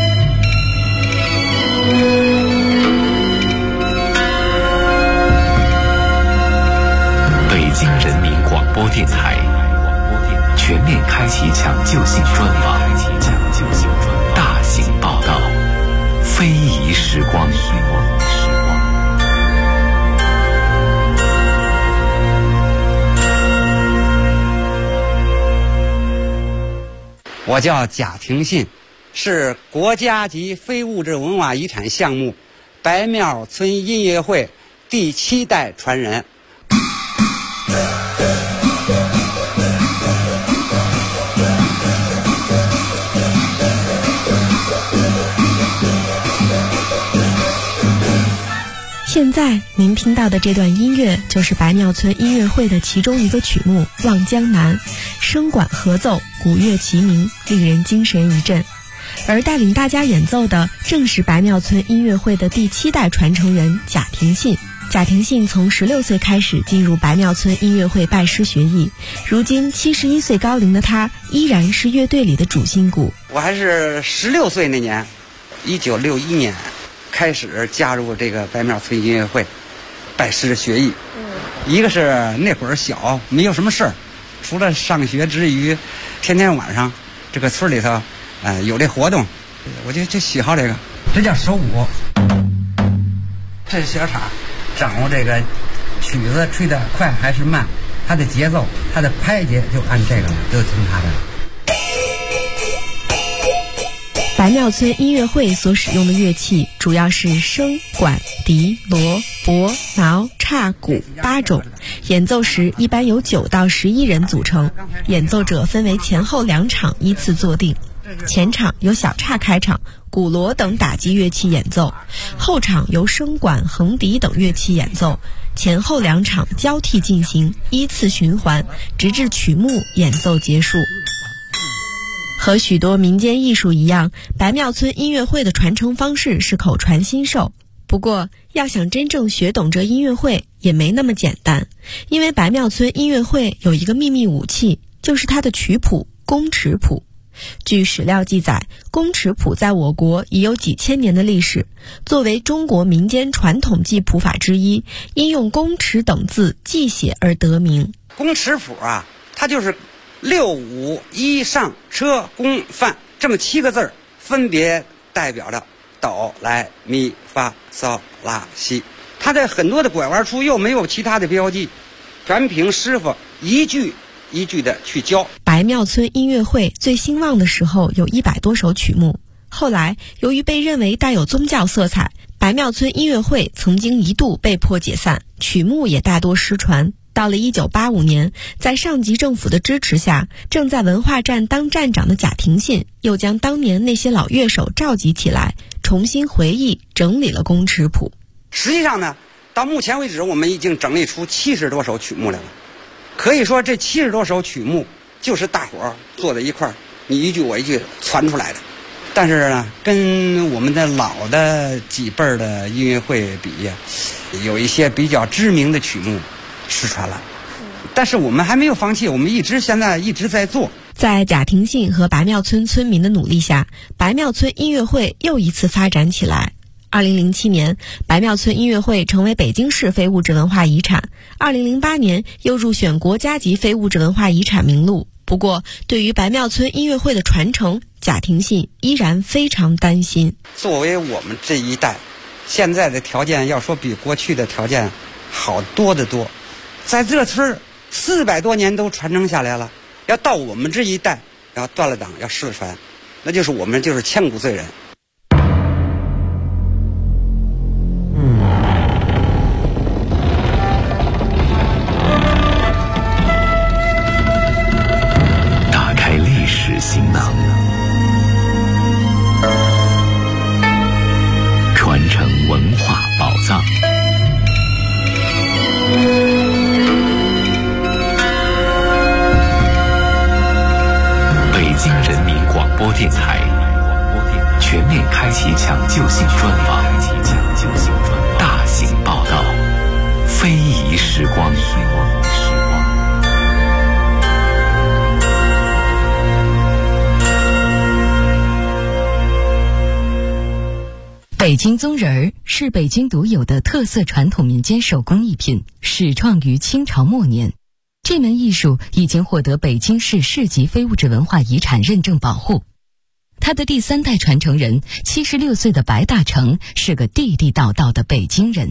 A: 北京人民广播电台全面开启抢救性专访。
B: 我叫贾廷信，是国家级非物质文化遗产项目白庙村音乐会第7代传人。
V: 现在您听到的这段音乐就是白庙村音乐会的其中一个曲目《望江南》，声管合奏，鼓乐齐鸣，令人精神一振。而带领大家演奏的正是白庙村音乐会的第7代传承人贾廷信。贾廷信从16岁开始进入白庙村音乐会拜师学艺，如今71岁高龄的他依然是乐队里的主心骨。
B: 我还是16岁那年，1961年开始加入这个白庙村音乐会，拜师学艺。一个是那会儿小，没有什么事儿，除了上学之余，天天晚上这个村里头，有这活动，我就喜好这个。这叫手鼓，这是小叉，掌握这个曲子吹得快还是慢，它的节奏，它的拍节就按这个，就听它的。
V: 白庙村音乐会所使用的乐器主要是笙、管、笛、锣、钹、挠、叉、鼓8种，演奏时一般由9到11人组成，演奏者分为前后2场依次坐定。前场由小叉开场，鼓锣等打击乐器演奏，后场由笙管、横笛等乐器演奏，前后2场交替进行，依次循环，直至曲目演奏结束。和许多民间艺术一样，白庙村音乐会的传承方式是口传心授。不过，要想真正学懂这音乐会也没那么简单，因为白庙村音乐会有一个秘密武器，就是它的曲谱——宫尺谱。据史料记载，宫尺谱在我国已有几千年的历史，作为中国民间传统记谱法之一，因用宫尺等字记写而得名。
B: 宫尺谱啊，它就是6、5、1上车宫范这么7个字，分别代表着哆来咪发嗦拉西。它的很多的拐弯处又没有其他的标记，全凭师傅一句一句的去教。
V: 白庙村音乐会最兴旺的时候有100多首曲目，后来由于被认为带有宗教色彩，白庙村音乐会曾经一度被迫解散，曲目也大多失传。到了1985年，在上级政府的支持下，正在文化站当站长的贾廷信又将当年那些老乐手召集起来，重新回忆整理了宫尺谱。
B: 实际上呢，到目前为止我们已经整理出70多首曲目来了。可以说这70多首曲目就是大伙儿坐在一块儿，你一句我一句传出来的。但是呢，跟我们的老的几辈儿的音乐会比，有一些比较知名的曲目失传了，但是我们还没有放弃，我们现在一直在做。
V: 在贾廷信和白庙村村民的努力下，白庙村音乐会又一次发展起来。2007年，白庙村音乐会成为北京市非物质文化遗产，2008年又入选国家级非物质文化遗产名录。不过，对于白庙村音乐会的传承，贾廷信依然非常担心。
B: 作为我们这一代，现在的条件要说比过去的条件好多得多。在这村400多年都传承下来了，要到我们这一代要断了档要失传，那就是我们就是千古罪人。
A: 打开历史行囊，传承文化宝藏。北京人民广播电台全面开启抢救性专访，大型报道，非遗时光。
T: 北京宗人儿是北京独有的特色传统民间手工艺品，始创于清朝末年。这门艺术已经获得北京市市级非物质文化遗产认证保护。他的第3代传承人76岁的白大成是个地地道道的北京人。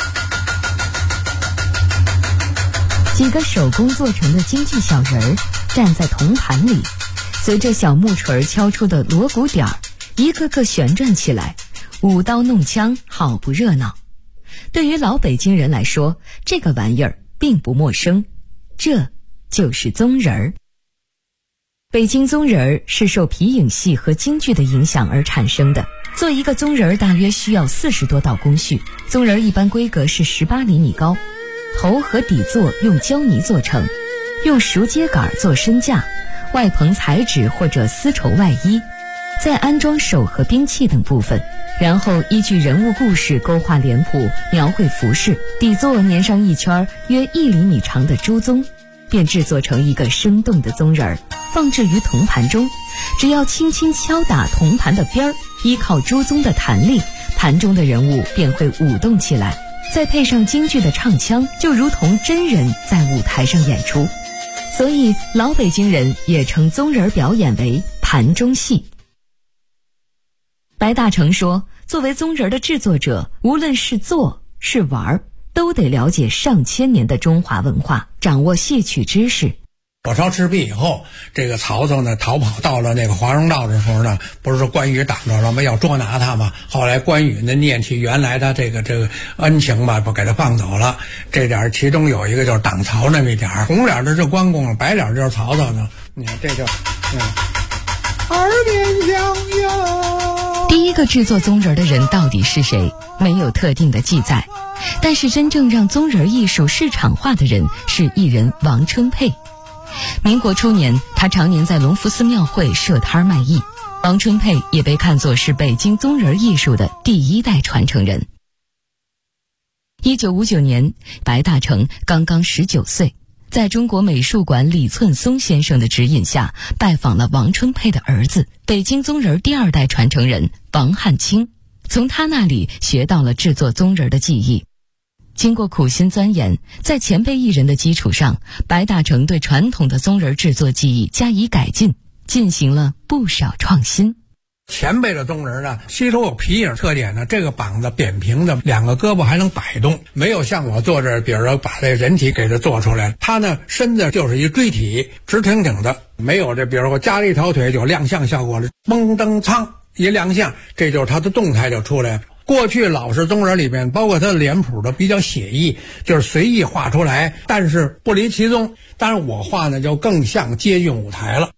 T: 几个手工做成的京剧小人儿， 站在铜盘里，随着小木锤敲出的锣鼓点儿，一个个旋转起来，舞刀弄枪，好不热闹。对于老北京人来说，这个玩意儿并不陌生，这就是宗人儿。北京宗人儿是受皮影戏和京剧的影响而产生的。做一个宗人儿大约需要40多道工序，宗人儿一般规格是18厘米高，头和底座用胶泥做成，用熟秸秆做身架，外棚彩纸或者丝绸外衣，再安装手和兵器等部分，然后依据人物故事勾画脸谱，描绘服饰，底座粘上一圈约1厘米长的朱宗，便制作成一个生动的宗人儿，放置于铜盘中。只要轻轻敲打铜盘的边儿，依靠朱宗的弹力，盘中的人物便会舞动起来，再配上京剧的唱腔，就如同真人在舞台上演出。所以老北京人也称宗人表演为盘中戏。白大成说，作为宗人的制作者，无论是做是玩，都得了解上千年的中华文化，掌握戏曲知识。
C: 火烧赤壁以后，这个曹操呢逃跑到了那个华容道的时候呢，不是说关羽挡着了吗？要捉拿他嘛。后来关羽呢念起原来他这个恩情吧，不给他放走了。这点其中有一个就是挡曹那么一点，红脸的是关公，白脸就是曹操呢。你看这就耳边响哟。
T: 第一个制作宗人的人到底是谁？没有特定的记载。但是真正让宗人艺术市场化的人是艺人王春佩。民国初年，他常年在隆福寺庙会设摊卖艺。王春佩也被看作是北京宗人艺术的第1代传承人。1959年，白大成刚刚19岁，在中国美术馆李寸松先生的指引下，拜访了王春佩的儿子，北京宗人第2代传承人王汉卿，从他那里学到了制作宗人的技艺。经过苦心钻研，在前辈艺人的基础上，白大成对传统的宗人制作技艺加以改进，进行了不少创新。
C: 前辈的宗人呢，吸收有皮影特点呢，这个膀子扁平的，2个胳膊还能摆动，没有像我做这，比如说把这人体给它做出来，他呢身子就是一锥体，直挺挺的，没有这，比如说我加了一条腿就亮相效果了，嘣噔噌一亮相，这就是他的动态就出来了。过去老式宗人里面，包括他的脸谱都比较写意，就是随意画出来，但是不离其宗。当然我画呢就更像接近舞台了。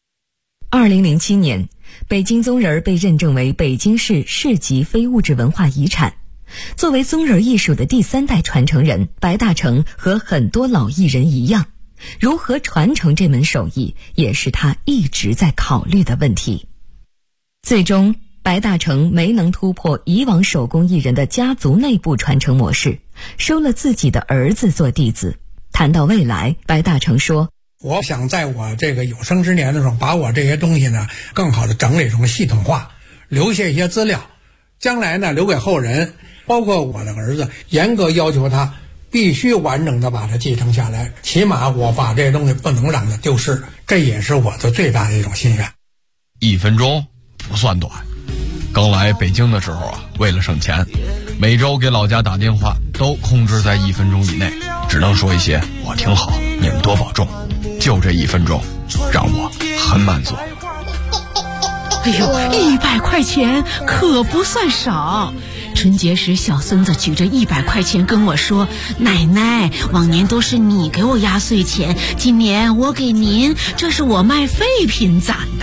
T: 2007年，北京宗人被认证为北京市市级非物质文化遗产。作为宗人艺术的第3代传承人，白大成和很多老艺人一样，如何传承这门手艺，也是他一直在考虑的问题。最终白大成没能突破以往手工艺人的家族内部传承模式，收了自己的儿子做弟子。谈到未来，白大成说，
C: 我想在我这个有生之年的时候，把我这些东西呢更好的整理成系统化，留下一些资料，将来呢留给后人，包括我的儿子，严格要求他必须完整的把它继承下来，起码我把这些东西不能让它丢失，这也是我的最大的一种心愿。
D: 1分钟不算短。刚来北京的时候啊，为了省钱，每周给老家打电话都控制在1分钟以内，只能说一些我挺好，你们多保重，就这1分钟让我很满足。
W: 哎呦，100块钱可不算少。春节时小孙子举着100块钱跟我说，奶奶，往年都是你给我压岁钱，今年我给您，这是我卖废品攒的。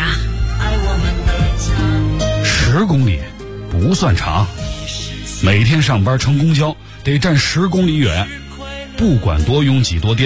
K: 10公里不算长，每天上班乘公交得站10公里远，不管多拥挤多颠